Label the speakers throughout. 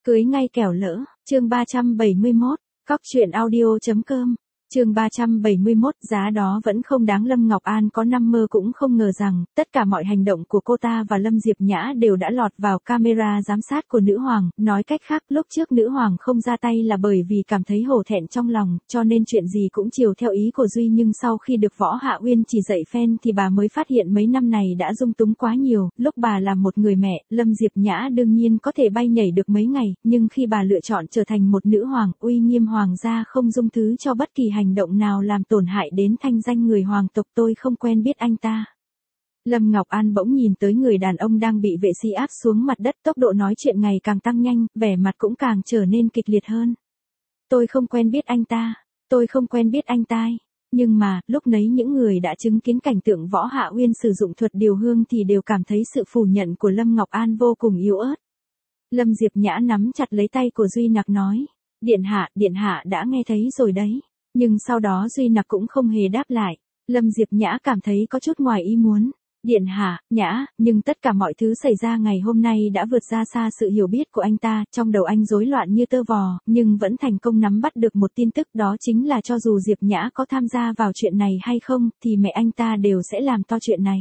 Speaker 1: Cưới ngay kẻo lỡ, chương 371, cóc truyện audio.com, chương 371, giá đó vẫn không đáng. Lâm Ngọc An có nằm mơ cũng không ngờ rằng, tất cả mọi hành động của cô ta và Lâm Diệp Nhã đều đã lọt vào camera giám sát của nữ hoàng. Nói cách khác, lúc trước nữ hoàng không ra tay là bởi vì cảm thấy hổ thẹn trong lòng, cho nên chuyện gì cũng chiều theo ý của Duy. Nhưng sau khi được Võ Hạ Uyên chỉ dạy phen thì bà mới phát hiện mấy năm này đã dung túng quá nhiều. Lúc bà là một người mẹ, Lâm Diệp Nhã đương nhiên có thể bay nhảy được mấy ngày, nhưng khi bà lựa chọn trở thành một nữ hoàng, uy nghiêm hoàng gia không dung thứ cho bất kỳ hành động nào làm tổn hại đến thanh danh người hoàng tộc. Tôi không quen biết anh ta. Lâm Ngọc An bỗng nhìn tới người đàn ông đang bị vệ sĩ áp xuống mặt đất, tốc độ nói chuyện ngày càng tăng nhanh, vẻ mặt cũng càng trở nên kịch liệt hơn. Tôi không quen biết anh ta, tôi không quen biết anh ta. Nhưng mà, lúc nấy những người đã chứng kiến cảnh tượng Võ Hạ Uyên sử dụng thuật điều hương thì đều cảm thấy sự phủ nhận của Lâm Ngọc An vô cùng yếu ớt. Lâm Diệp Nhã nắm chặt lấy tay của Duy Nặc nói, Điện hạ đã nghe thấy rồi đấy. Nhưng sau đó Duy Nặc cũng không hề đáp lại. Lâm Diệp Nhã cảm thấy có chút ngoài ý muốn. Điện hạ, Nhã, nhưng tất cả mọi thứ xảy ra ngày hôm nay đã vượt ra xa sự hiểu biết của anh ta. Trong đầu anh rối loạn như tơ vò, nhưng vẫn thành công nắm bắt được một tin tức, đó chính là cho dù Diệp Nhã có tham gia vào chuyện này hay không, thì mẹ anh ta đều sẽ làm to chuyện này.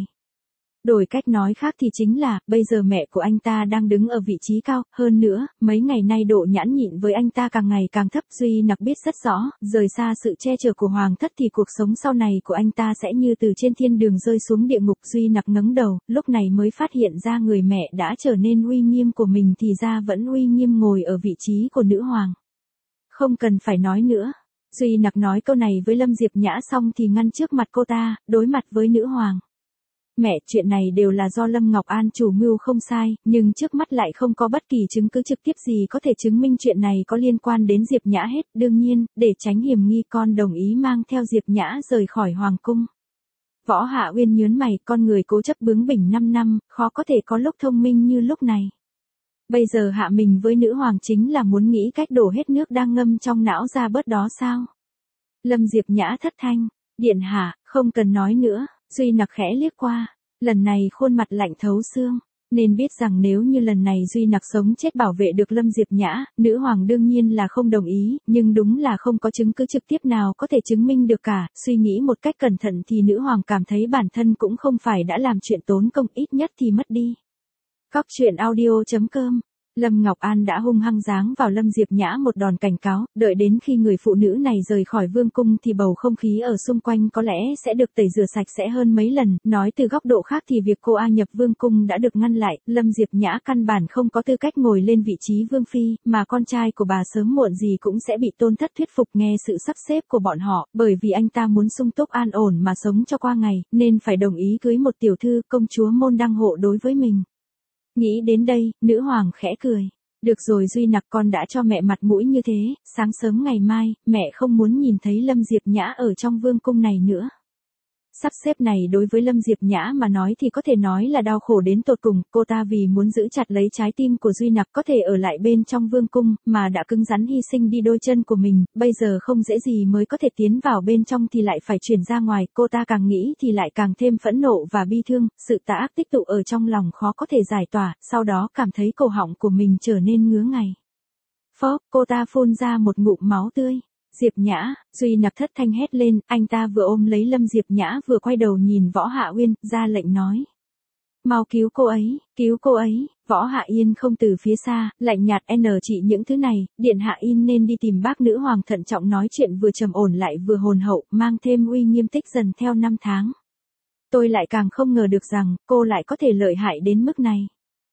Speaker 1: Đổi cách nói khác thì chính là, bây giờ mẹ của anh ta đang đứng ở vị trí cao, hơn nữa, mấy ngày nay độ nhãn nhịn với anh ta càng ngày càng thấp. Duy Nặc biết rất rõ, rời xa sự che chở của hoàng thất thì cuộc sống sau này của anh ta sẽ như từ trên thiên đường rơi xuống địa ngục. Duy Nặc ngẩng đầu, lúc này mới phát hiện ra người mẹ đã trở nên uy nghiêm của mình thì ra vẫn uy nghiêm ngồi ở vị trí của nữ hoàng. Không cần phải nói nữa. Duy Nặc nói câu này với Lâm Diệp Nhã xong thì ngăn trước mặt cô ta, đối mặt với nữ hoàng. Mẹ, chuyện này đều là do Lâm Ngọc An chủ mưu không sai, nhưng trước mắt lại không có bất kỳ chứng cứ trực tiếp gì có thể chứng minh chuyện này có liên quan đến Diệp Nhã hết. Đương nhiên, để tránh hiểm nghi con đồng ý mang theo Diệp Nhã rời khỏi hoàng cung. Võ Hạ Uyên nhớn mày, con người cố chấp bướng bỉnh 5 năm, khó có thể có lúc thông minh như lúc này. Bây giờ hạ mình với nữ hoàng chính là muốn nghĩ cách đổ hết nước đang ngâm trong não ra bớt đó sao? Lâm Diệp Nhã thất thanh, Điện hạ, không cần nói nữa. Duy Nặc khẽ liếc qua, lần này khuôn mặt lạnh thấu xương, nên biết rằng nếu như lần này Duy Nặc sống chết bảo vệ được Lâm Diệp Nhã, nữ hoàng đương nhiên là không đồng ý, nhưng đúng là không có chứng cứ trực tiếp nào có thể chứng minh được cả. Suy nghĩ một cách cẩn thận thì nữ hoàng cảm thấy bản thân cũng không phải đã làm chuyện tốn công, ít nhất thì mất đi. Cóc truyện audio.com. Lâm Ngọc An đã hung hăng giáng vào Lâm Diệp Nhã một đòn cảnh cáo, đợi đến khi người phụ nữ này rời khỏi vương cung thì bầu không khí ở xung quanh có lẽ sẽ được tẩy rửa sạch sẽ hơn mấy lần. Nói từ góc độ khác thì việc cô A nhập vương cung đã được ngăn lại, Lâm Diệp Nhã căn bản không có tư cách ngồi lên vị trí vương phi, mà con trai của bà sớm muộn gì cũng sẽ bị Tôn Thất thuyết phục nghe sự sắp xếp của bọn họ, bởi vì anh ta muốn sung túc an ổn mà sống cho qua ngày, nên phải đồng ý cưới một tiểu thư công chúa môn đăng hộ đối với mình. Nghĩ đến đây, nữ hoàng khẽ cười. Được rồi Duy Nặc, con đã cho mẹ mặt mũi như thế, sáng sớm ngày mai, mẹ không muốn nhìn thấy Lâm Diệp Nhã ở trong vương cung này nữa. Sắp xếp này đối với Lâm Diệp Nhã mà nói thì có thể nói là đau khổ đến tột cùng. Cô ta vì muốn giữ chặt lấy trái tim của Duy Nặc có thể ở lại bên trong vương cung, mà đã cứng rắn hy sinh đi đôi chân của mình, bây giờ không dễ gì mới có thể tiến vào bên trong thì lại phải chuyển ra ngoài. Cô ta càng nghĩ thì lại càng thêm phẫn nộ và bi thương, sự tà ác tích tụ ở trong lòng khó có thể giải tỏa, sau đó cảm thấy cổ họng của mình trở nên ngứa ngáy. Phốc, cô ta phun ra một ngụm máu tươi. Diệp Nhã, Duy Nặc thất thanh hét lên, anh ta vừa ôm lấy Lâm Diệp Nhã vừa quay đầu nhìn Võ Hạ Uyên, ra lệnh nói. Mau cứu cô ấy, cứu cô ấy. Võ Hạ Yên không từ phía xa, lạnh nhạt chỉ những thứ này, Điện hạ Yên nên đi tìm bác. Nữ hoàng thận trọng nói chuyện vừa trầm ổn lại vừa hồn hậu, mang thêm uy nghiêm tích dần theo năm tháng. Tôi lại càng không ngờ được rằng, cô lại có thể lợi hại đến mức này.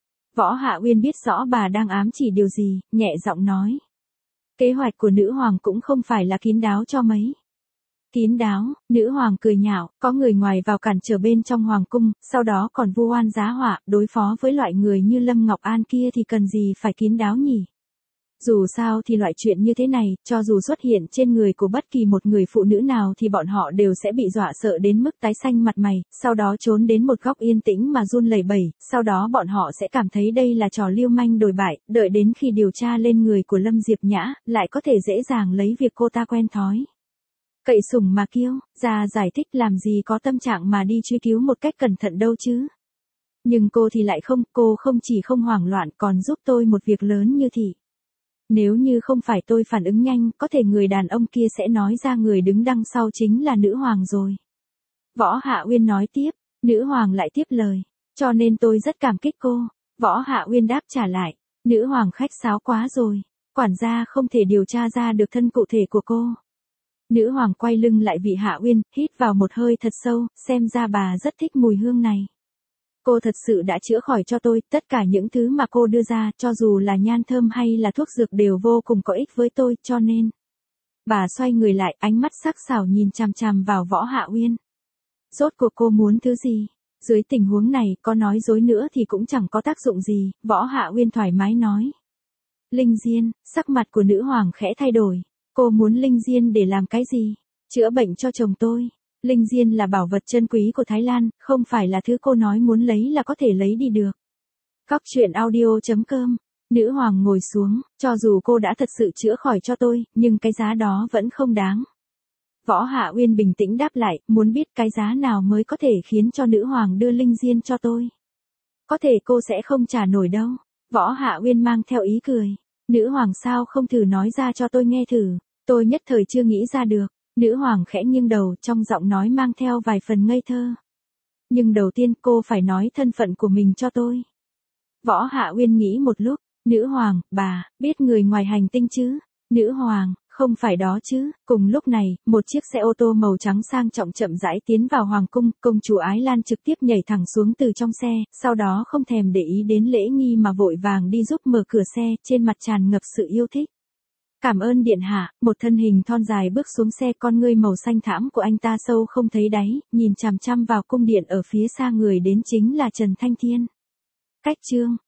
Speaker 1: Võ Hạ Uyên biết rõ bà đang ám chỉ điều gì, nhẹ giọng nói. Kế hoạch của nữ hoàng cũng không phải là kín đáo cho mấy. Kín đáo, nữ hoàng cười nhạo, có người ngoài vào cản trở bên trong hoàng cung, sau đó còn vu oan giá họa, đối phó với loại người như Lâm Ngọc An kia thì cần gì phải kín đáo nhỉ? Dù sao thì loại chuyện như thế này, cho dù xuất hiện trên người của bất kỳ một người phụ nữ nào thì bọn họ đều sẽ bị dọa sợ đến mức tái xanh mặt mày, sau đó trốn đến một góc yên tĩnh mà run lẩy bẩy, sau đó bọn họ sẽ cảm thấy đây là trò lưu manh đồi bại, đợi đến khi điều tra lên người của Lâm Diệp Nhã, lại có thể dễ dàng lấy việc cô ta quen thói. Cậy sủng mà kiêu, ra giải thích làm gì có tâm trạng mà đi truy cứu một cách cẩn thận đâu chứ. Nhưng cô thì lại không, cô không chỉ không hoảng loạn còn giúp tôi một việc lớn như thị. Nếu như không phải tôi phản ứng nhanh, có thể người đàn ông kia sẽ nói ra người đứng đằng sau chính là nữ hoàng rồi. Võ Hạ Uyên nói tiếp, nữ hoàng lại tiếp lời, cho nên tôi rất cảm kích cô. Võ Hạ Uyên đáp trả lại, nữ hoàng khách sáo quá rồi, quản gia không thể điều tra ra được thân cụ thể của cô. Nữ hoàng quay lưng lại vị Hạ Uyên, hít vào một hơi thật sâu, xem ra bà rất thích mùi hương này. Cô thật sự đã chữa khỏi cho tôi, tất cả những thứ mà cô đưa ra, cho dù là nhan thơm hay là thuốc dược đều vô cùng có ích với tôi, cho nên. Bà xoay người lại, ánh mắt sắc sảo nhìn chằm chằm vào Võ Hạ Uyên. Rốt cuộc cô muốn thứ gì? Dưới tình huống này, có nói dối nữa thì cũng chẳng có tác dụng gì, Võ Hạ Uyên thoải mái nói. Linh diên, sắc mặt của nữ hoàng khẽ thay đổi. Cô muốn linh diên để làm cái gì? Chữa bệnh cho chồng tôi. Linh diên là bảo vật chân quý của Thái Lan, không phải là thứ cô nói muốn lấy là có thể lấy đi được. Cóc truyện audio.com. Nữ hoàng ngồi xuống, cho dù cô đã thật sự chữa khỏi cho tôi, nhưng cái giá đó vẫn không đáng. Võ Hạ Uyên bình tĩnh đáp lại, muốn biết cái giá nào mới có thể khiến cho nữ hoàng đưa linh diên cho tôi. Có thể cô sẽ không trả nổi đâu. Võ Hạ Uyên mang theo ý cười. Nữ hoàng sao không thử nói ra cho tôi nghe thử. Tôi nhất thời chưa nghĩ ra được. Nữ hoàng khẽ nghiêng đầu, trong giọng nói mang theo vài phần ngây thơ. Nhưng đầu tiên cô phải nói thân phận của mình cho tôi. Võ Hạ Uyên nghĩ một lúc. Nữ hoàng, bà, biết người ngoài hành tinh chứ? Nữ hoàng, không phải đó chứ. Cùng lúc này, một chiếc xe ô tô màu trắng sang trọng chậm rãi tiến vào hoàng cung, công chúa Ái Lan trực tiếp nhảy thẳng xuống từ trong xe, sau đó không thèm để ý đến lễ nghi mà vội vàng đi giúp mở cửa xe, trên mặt tràn ngập sự yêu thích. Cảm ơn điện hạ, một thân hình thon dài bước xuống xe, con ngươi màu xanh thẳm của anh ta sâu không thấy đáy, nhìn chằm chằm vào cung điện ở phía xa, người đến chính là Trần Thanh Thiên. Cách chương